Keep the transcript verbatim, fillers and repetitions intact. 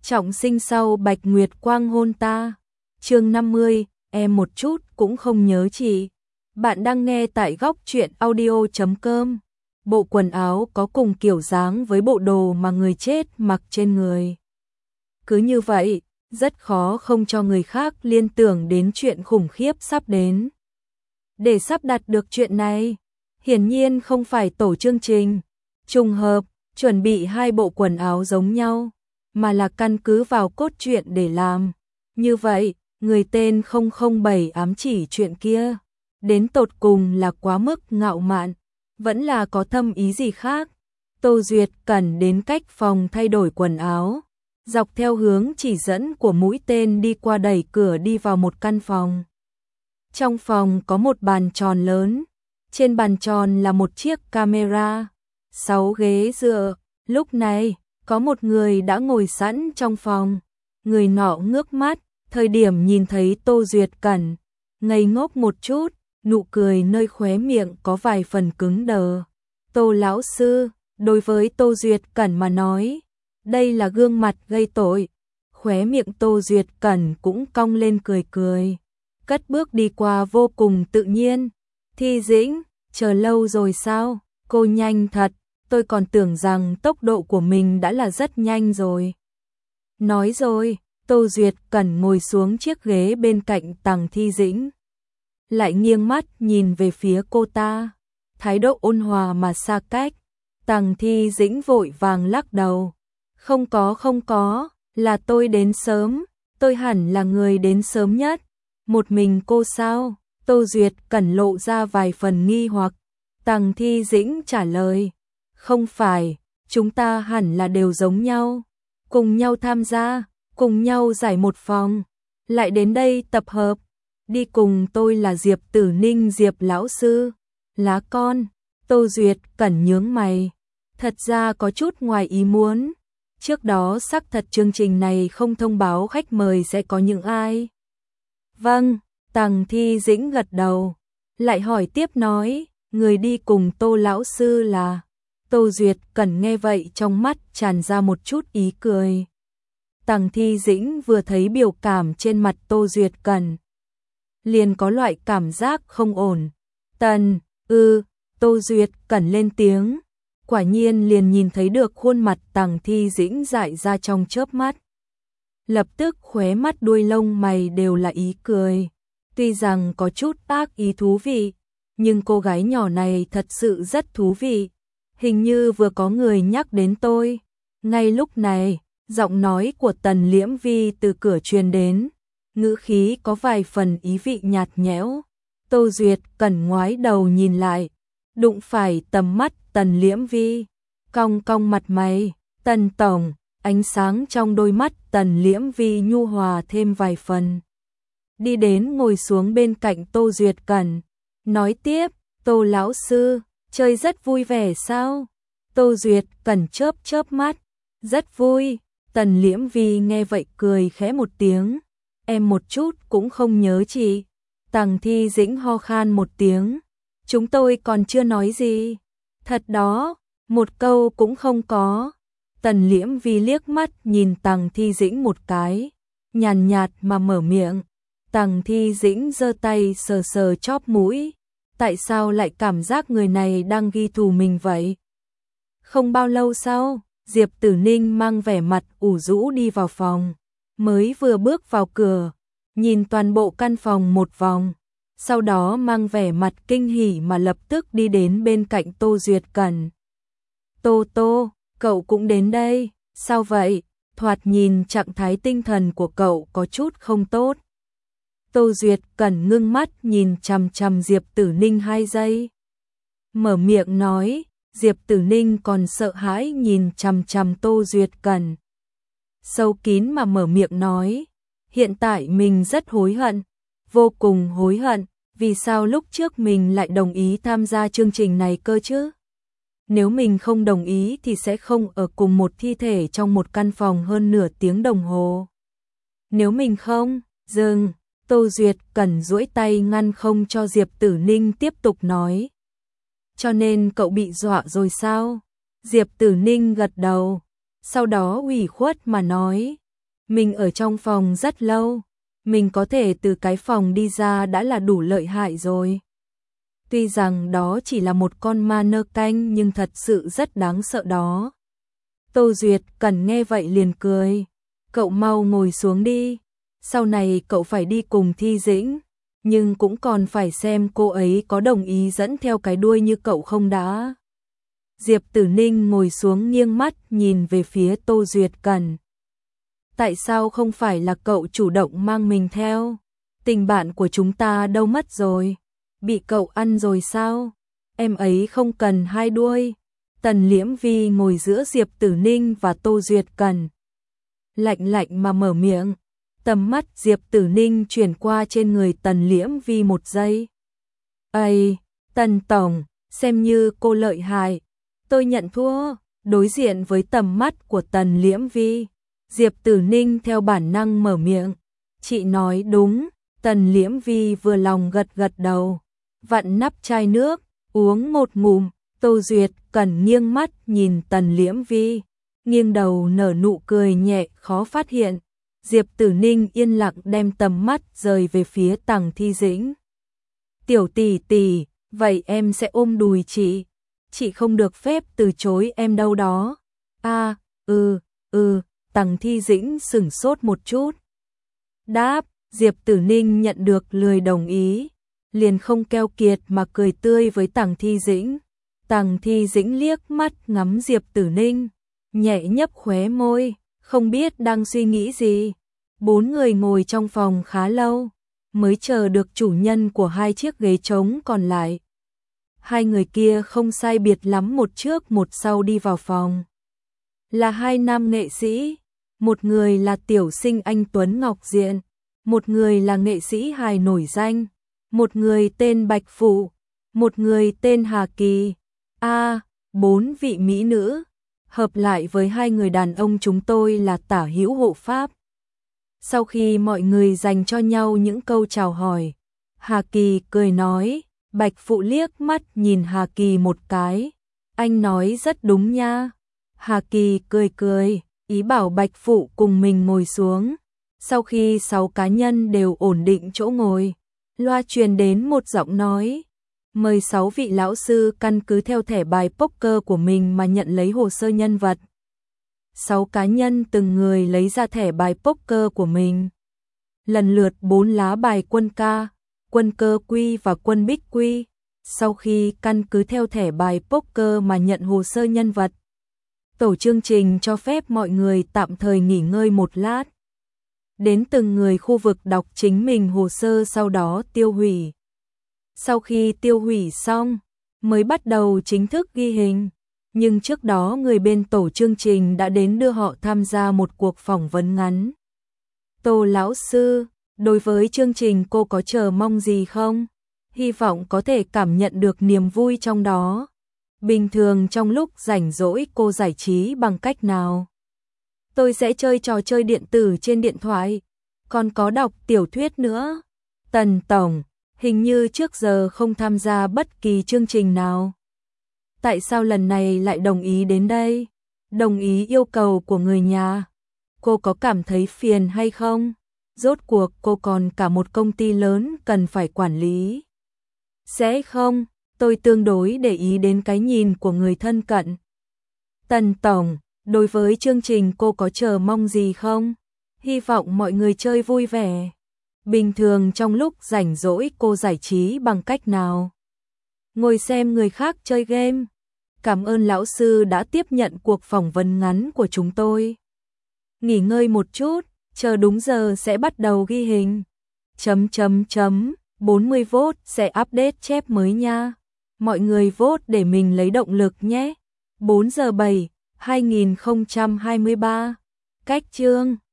trọng sinh sau Bạch Nguyệt Quang hôn ta. Chương năm mươi, em một chút cũng không nhớ chị. Bạn đang nghe tại góc truyện audio chấm com. Bộ quần áo có cùng kiểu dáng với bộ đồ mà người chết mặc trên người. Cứ như vậy, rất khó không cho người khác liên tưởng đến chuyện khủng khiếp sắp đến. Để sắp đặt được chuyện này, hiển nhiên không phải tổ chương trình trùng hợp chuẩn bị hai bộ quần áo giống nhau, mà là căn cứ vào cốt truyện để làm. Như vậy, người tên không không bảy ám chỉ chuyện kia, đến tột cùng là quá mức ngạo mạn, vẫn là có thâm ý gì khác. Tô Duyệt cần đến cách phòng thay đổi quần áo, dọc theo hướng chỉ dẫn của mũi tên đi qua đẩy cửa đi vào một căn phòng. Trong phòng có một bàn tròn lớn, trên bàn tròn là một chiếc camera, sáu ghế dựa. Lúc này, có một người đã ngồi sẵn trong phòng. Người nọ ngước mắt, thời điểm nhìn thấy Tô Duyệt Cẩn, ngây ngốc một chút, nụ cười nơi khóe miệng có vài phần cứng đờ. Tô lão sư, đối với Tô Duyệt Cẩn mà nói, đây là gương mặt gây tội. Khóe miệng Tô Duyệt Cẩn cũng cong lên cười cười, cất bước đi qua vô cùng tự nhiên. Thi Dĩnh, chờ lâu rồi sao? Cô nhanh thật, tôi còn tưởng rằng tốc độ của mình đã là rất nhanh rồi. Nói rồi, Tô Duyệt Cẩn ngồi xuống chiếc ghế bên cạnh Tằng Thi Dĩnh, lại nghiêng mắt nhìn về phía cô ta, thái độ ôn hòa mà xa cách. Tằng Thi Dĩnh vội vàng lắc đầu, không có không có, là tôi đến sớm, tôi hẳn là người đến sớm nhất. Một mình cô sao? Tô Duyệt Cẩn lộ ra vài phần nghi hoặc. Tằng Thi Dĩnh trả lời, không phải, chúng ta hẳn là đều giống nhau, cùng nhau tham gia, cùng nhau giải một phòng, lại đến đây tập hợp. Đi cùng tôi là Diệp Tử Ninh Diệp lão sư. Lá con. Tô Duyệt Cẩn nhướng mày, thật ra có chút ngoài ý muốn. Trước đó xác thật chương trình này không thông báo khách mời sẽ có những ai. Vâng, Tằng Thi Dĩnh gật đầu, lại hỏi tiếp nói, người đi cùng Tô lão sư là? Tô Duyệt Cẩn nghe vậy trong mắt tràn ra một chút ý cười. Tằng Thi Dĩnh vừa thấy biểu cảm trên mặt Tô Duyệt Cẩn, liền có loại cảm giác không ổn. Tần, ư, Tô Duyệt Cẩn lên tiếng, quả nhiên liền nhìn thấy được khuôn mặt Tằng Thi Dĩnh dại ra trong chớp mắt. Lập tức khóe mắt đuôi lông mày đều là ý cười. Tuy rằng có chút ác ý thú vị, nhưng cô gái nhỏ này thật sự rất thú vị. Hình như vừa có người nhắc đến tôi. Ngay lúc này, giọng nói của Tần Liễm Vi từ cửa truyền đến, ngữ khí có vài phần ý vị nhạt nhẽo. Tô Duyệt Cẩn ngoái đầu nhìn lại, đụng phải tầm mắt Tần Liễm Vi, cong cong mặt mày. Tần tổng, ánh sáng trong đôi mắt Tần Liễm Vi nhu hòa thêm vài phần. Đi đến ngồi xuống bên cạnh Tô Duyệt Cẩn, nói tiếp, Tô lão sư, chơi rất vui vẻ sao? Tô Duyệt Cẩn chớp chớp mắt, rất vui. Tần Liễm Vi nghe vậy cười khẽ một tiếng, em một chút cũng không nhớ chị. Tằng Thi Dĩnh ho khan một tiếng, chúng tôi còn chưa nói gì. Thật đó, một câu cũng không có. Tần Liễm Vi liếc mắt nhìn Tằng Thi Dĩnh một cái, nhàn nhạt mà mở miệng. Tằng Thi Dĩnh giơ tay sờ sờ chóp mũi, tại sao lại cảm giác người này đang ghi thù mình vậy? Không bao lâu sau, Diệp Tử Ninh mang vẻ mặt ủ rũ đi vào phòng, mới vừa bước vào cửa, nhìn toàn bộ căn phòng một vòng, sau đó mang vẻ mặt kinh hỉ mà lập tức đi đến bên cạnh Tô Duyệt Cẩn. Tô Tô, cậu cũng đến đây, sao vậy? Thoạt nhìn trạng thái tinh thần của cậu có chút không tốt. Tô Duyệt Cẩn ngưng mắt nhìn chằm chằm Diệp Tử Ninh hai giây, mở miệng nói. Diệp Tử Ninh còn sợ hãi nhìn chằm chằm Tô Duyệt Cẩn, sâu kín mà mở miệng nói, hiện tại mình rất hối hận, vô cùng hối hận, vì sao lúc trước mình lại đồng ý tham gia chương trình này cơ chứ? Nếu mình không đồng ý thì sẽ không ở cùng một thi thể trong một căn phòng hơn nửa tiếng đồng hồ. Nếu mình không, dừng. Tô Duyệt Cẩn duỗi tay ngăn không cho Diệp Tử Ninh tiếp tục nói. Cho nên cậu bị dọa rồi sao? Diệp Tử Ninh gật đầu, sau đó ủy khuất mà nói, Mình ở trong phòng rất lâu, mình có thể từ cái phòng đi ra đã là đủ lợi hại rồi. Tuy rằng đó chỉ là một con ma nơ canh nhưng thật sự rất đáng sợ đó. Tô Duyệt Cẩn nghe vậy liền cười. Cậu mau ngồi xuống đi. Sau này cậu phải đi cùng Thi Dĩnh, nhưng cũng còn phải xem cô ấy có đồng ý dẫn theo cái đuôi như cậu không đã. Diệp Tử Ninh ngồi xuống nghiêng mắt nhìn về phía Tô Duyệt Cẩn. Tại sao không phải là cậu chủ động mang mình theo? Tình bạn của chúng ta đâu mất rồi? Bị cậu ăn rồi sao? Em ấy không cần hai đuôi. Tần Liễm Vi ngồi giữa Diệp Tử Ninh và Tô Duyệt Cẩn. Lạnh lạnh mà mở miệng. Tầm mắt Diệp Tử Ninh chuyển qua trên người Tần Liễm Vi một giây. Ây, Tần Tổng, xem như cô lợi hại. Tôi nhận thua. Đối diện với tầm mắt của Tần Liễm Vi, Diệp Tử Ninh theo bản năng mở miệng. Chị nói đúng. Tần Liễm Vi vừa lòng gật gật đầu. Vặn nắp chai nước, uống một ngụm. Tô Duyệt Cẩn nghiêng mắt nhìn Tần Liễm Vi, nghiêng đầu nở nụ cười nhẹ khó phát hiện. Diệp Tử Ninh yên lặng đem tầm mắt rời về phía Tằng Thi Dĩnh. Tiểu tỷ tỷ, vậy em sẽ ôm đùi chị. Chị không được phép từ chối em đâu đó. À, ừ, ừ, Tằng Thi Dĩnh sửng sốt một chút. Đáp, Diệp Tử Ninh nhận được lời đồng ý, liền không keo kiệt mà cười tươi với Tằng Thi Dĩnh. Tằng Thi Dĩnh liếc mắt ngắm Diệp Tử Ninh, nhẹ nhấp khóe môi, không biết đang suy nghĩ gì. Bốn người ngồi trong phòng khá lâu, mới chờ được chủ nhân của hai chiếc ghế trống còn lại. Hai người kia không sai biệt lắm một trước một sau đi vào phòng. Là hai nam nghệ sĩ, một người là tiểu sinh anh Tuấn Ngọc Diện, một người là nghệ sĩ hài nổi danh, một người tên Bạch Phụ, một người tên Hà Kỳ. A, à, bốn vị mỹ nữ, hợp lại với hai người đàn ông chúng tôi là tả hữu hộ pháp. Sau khi mọi người dành cho nhau những câu chào hỏi, Hà Kỳ cười nói. Bạch Phụ liếc mắt nhìn Hà Kỳ một cái. Anh nói rất đúng nha. Hà Kỳ cười cười, ý bảo Bạch Phụ cùng mình ngồi xuống. Sau khi sáu cá nhân đều ổn định chỗ ngồi, loa truyền đến một giọng nói. Mời sáu vị lão sư căn cứ theo thẻ bài poker của mình mà nhận lấy hồ sơ nhân vật. Sáu cá nhân từng người lấy ra thẻ bài poker của mình. Lần lượt bốn lá bài quân ca, quân cơ quy và quân bích quy. Sau khi căn cứ theo thẻ bài poker mà nhận hồ sơ nhân vật, tổ chương trình cho phép mọi người tạm thời nghỉ ngơi một lát. Đến từng người khu vực đọc chính mình hồ sơ sau đó tiêu hủy. Sau khi tiêu hủy xong, mới bắt đầu chính thức ghi hình. Nhưng trước đó người bên tổ chương trình đã đến đưa họ tham gia một cuộc phỏng vấn ngắn. Tô lão sư, đối với chương trình cô có chờ mong gì không? Hy vọng có thể cảm nhận được niềm vui trong đó. Bình thường trong lúc rảnh rỗi cô giải trí bằng cách nào? Tôi sẽ chơi trò chơi điện tử trên điện thoại, còn có đọc tiểu thuyết nữa. Tần Tổng, hình như trước giờ không tham gia bất kỳ chương trình nào. Tại sao lần này lại đồng ý đến đây? Đồng ý yêu cầu của người nhà. Cô có cảm thấy phiền hay không? Rốt cuộc cô còn cả một công ty lớn cần phải quản lý. Sẽ không, tôi tương đối để ý đến cái nhìn của người thân cận. Tần Tổng, đối với chương trình cô có chờ mong gì không? Hy vọng mọi người chơi vui vẻ. Bình thường trong lúc rảnh rỗi cô giải trí bằng cách nào? Ngồi xem người khác chơi game. Cảm ơn lão sư đã tiếp nhận cuộc phỏng vấn ngắn của chúng tôi. Nghỉ ngơi một chút, chờ đúng giờ sẽ bắt đầu ghi hình. Chấm chấm chấm, bốn mươi vote sẽ update chép mới nha. Mọi người vote để mình lấy động lực nhé. bốn giờ bảy, hai nghìn không trăm hai mươi ba. Cách chương